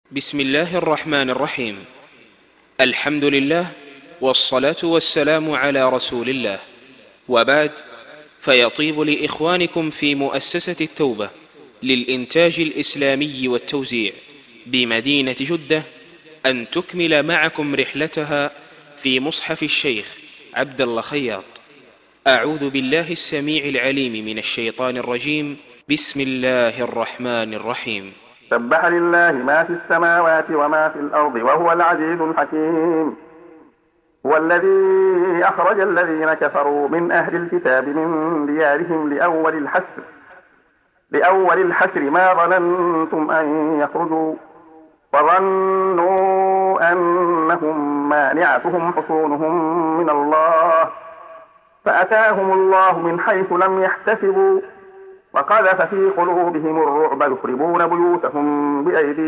بسم الله الرحمن الرحيم. الحمد لله والصلاة والسلام على رسول الله، وبعد، فيطيب لإخوانكم في مؤسسة التوبة للإنتاج الإسلامي والتوزيع بمدينة جدة أن تكمل معكم رحلتها في مصحف الشيخ عبد الله خياط. أعوذ بالله السميع العليم من الشيطان الرجيم. بسم الله الرحمن الرحيم. سبح لله ما في السماوات وما في الأرض وهو العزيز الحكيم. هو الذي أخرج الذين كفروا من أهل الكتاب من ديارهم لأول الحشر ما ظننتم أن يخرجوا وظنوا أنهم مانعتهم حصونهم من الله فأتاهم الله من حيث لم يحتسبوا وقذف في قلوبهم الرعب يخربون بيوتهم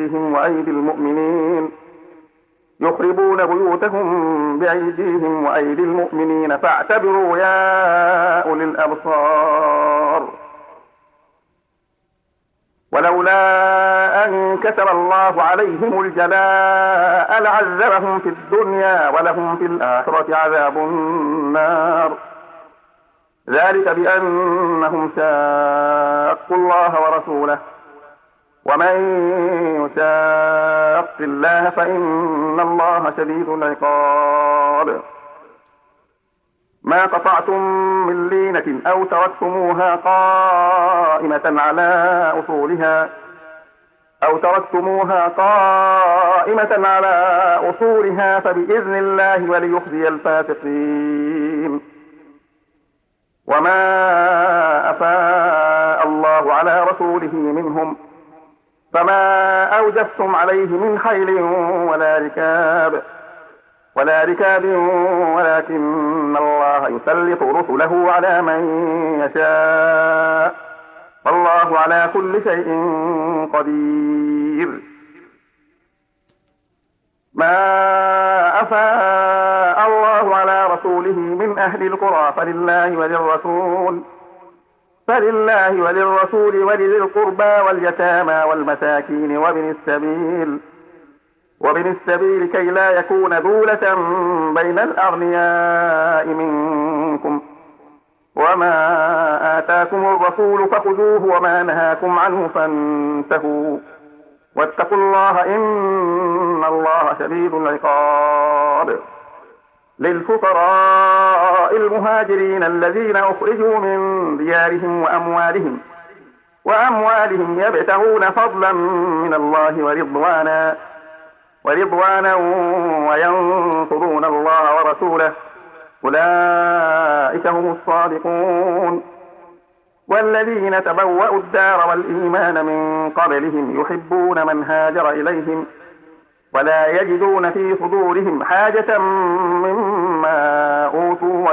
بأيديهم وأيدي المؤمنين فاعتبروا يا أولي الأبصار. ولولا أن كتب الله عليهم الجلاء لعذبهم في الدنيا ولهم في الآخرة عذاب النار، ذلك بأنهم شاقوا الله ورسوله، ومن يشاق الله فإن الله شديد العقاب. ما قطعتم من لينة أو تركتموها قائمة على أصولها فبإذن الله وليخزي الفاسقين. وما أفاء الله على رسوله منهم فما أوجفتم عليه من خيل ولا ركاب ولكن الله يسلط رسله على من يشاء والله على كل شيء قدير. ما أفاء الله على رسوله من أهل القرى فلله وللرسول ولذي القربى واليتامى والمساكين وابن السبيل كي لا يكون دولة بين الأغنياء منكم. وما آتاكم الرسول فخذوه وما نهاكم عنه فانتهوا واتقوا الله إن الله شديد العقاب. للفقراء المهاجرين الذين أخرجوا من ديارهم وأموالهم يبتغون فضلا من الله ورضوانا وينصرون الله ورسوله أولئك هم الصادقون. والذين تبوأوا الدار والإيمان من قبلهم يحبون من هاجر إليهم ولا يجدون في صدورهم حاجة مما أوتوا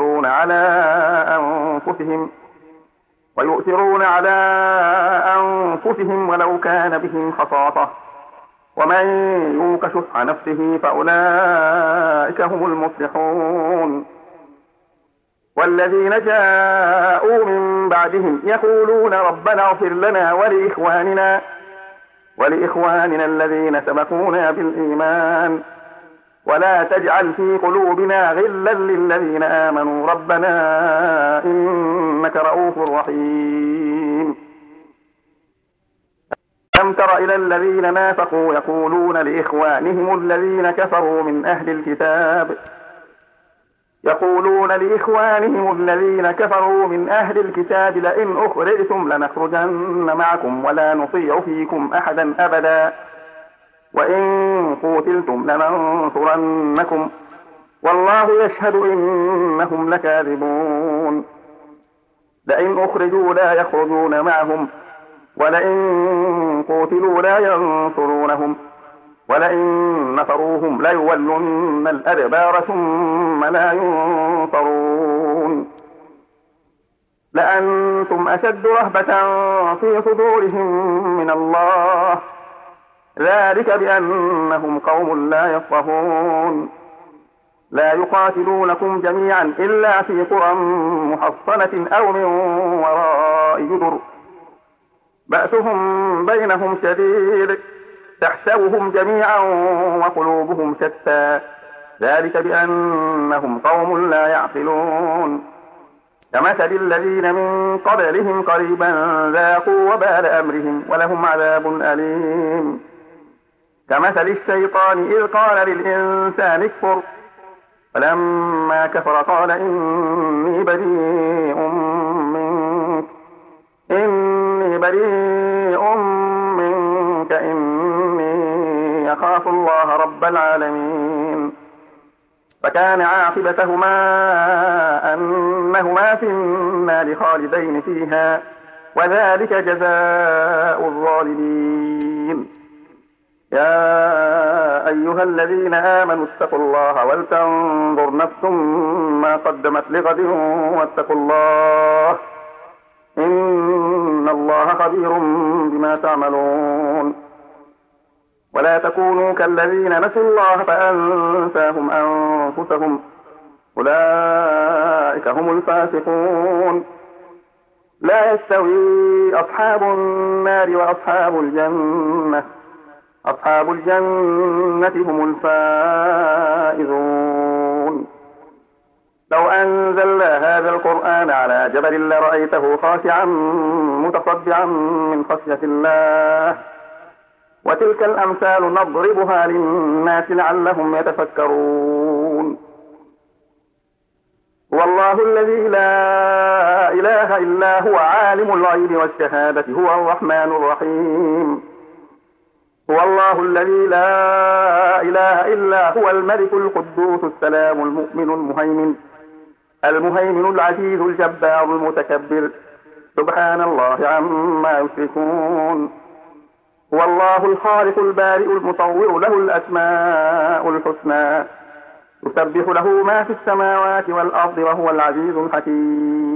ويؤثرون على أنفسهم ولو كان بهم خصاصة ومن يوق شح نفسه فأولئك هم المفلحون. والذين جاءوا من بعدهم يقولون ربنا اغفر لنا ولإخواننا الذين سبقونا بالإيمان ولا تجعل في قلوبنا غلا للذين آمنوا ربنا إنك رؤوف رحيم. ألم تر إلى الذين نافقوا يقولون لإخوانهم الذين كفروا من أهل الكتاب لئن أخرجتم لنخرجن معكم ولا نطيع فيكم أحدا أبدا وإن قوتلتم لننصرنكم والله يشهد إنهم لكاذبون. لئن أخرجوا لا يخرجون معهم ولئن قوتلوا لا ينصرونهم ولئن نصروهم ليولن الأدبار ثم لا ينصرون. لأنتم أشد رهبة في صدورهم من الله ذلك بأنهم قوم لا يفقهون. لا يقاتلونكم جميعا إلا في قرى محصنة أو من وراء جدر بأسهم بينهم شديد تحسبهم جميعا وقلوبهم شتى ذلك بأنهم قوم لا يعقلون كمثل الذين من قبلهم قريبا ذاقوا وبال أمرهم ولهم عذاب أليم كمثل الشيطان إذ قال للإنسان اكفر فلما كفر قال إني بريء منك إني أخاف الله رب العالمين فكان عاقبتهما أنهما في النار خالدين فيها وذلك جزاء الظالمين يا أيها الذين آمنوا اتقوا الله ولتنظر نفس ما قدمت لغد واتقوا الله إن الله خبير بما تعملون ولا تكونوا كالذين نسوا الله فأنساهم أنفسهم أولئك هم الفاسقون لا يستوي أصحاب النار وأصحاب الجنة أصحاب الجنة هم الفائزون لو أنزلنا هذا القرآن على جبل لرأيته خاشعا متصدعا من خشية الله وتلك الأمثال نضربها للناس لعلهم يتفكرون هو الله الذي لا إله إلا هو عالم الغيب والشهادة هو الرحمن الرحيم هو الله الذي لا إله إلا هو الملك القدوس السلام المؤمن المهيمن العزيز الجبار المتكبر سبحان الله عما يشركون هو الله الخالق البارئ المصور له الأسماء الحسنى يسبح له ما في السماوات والأرض وهو العزيز الحكيم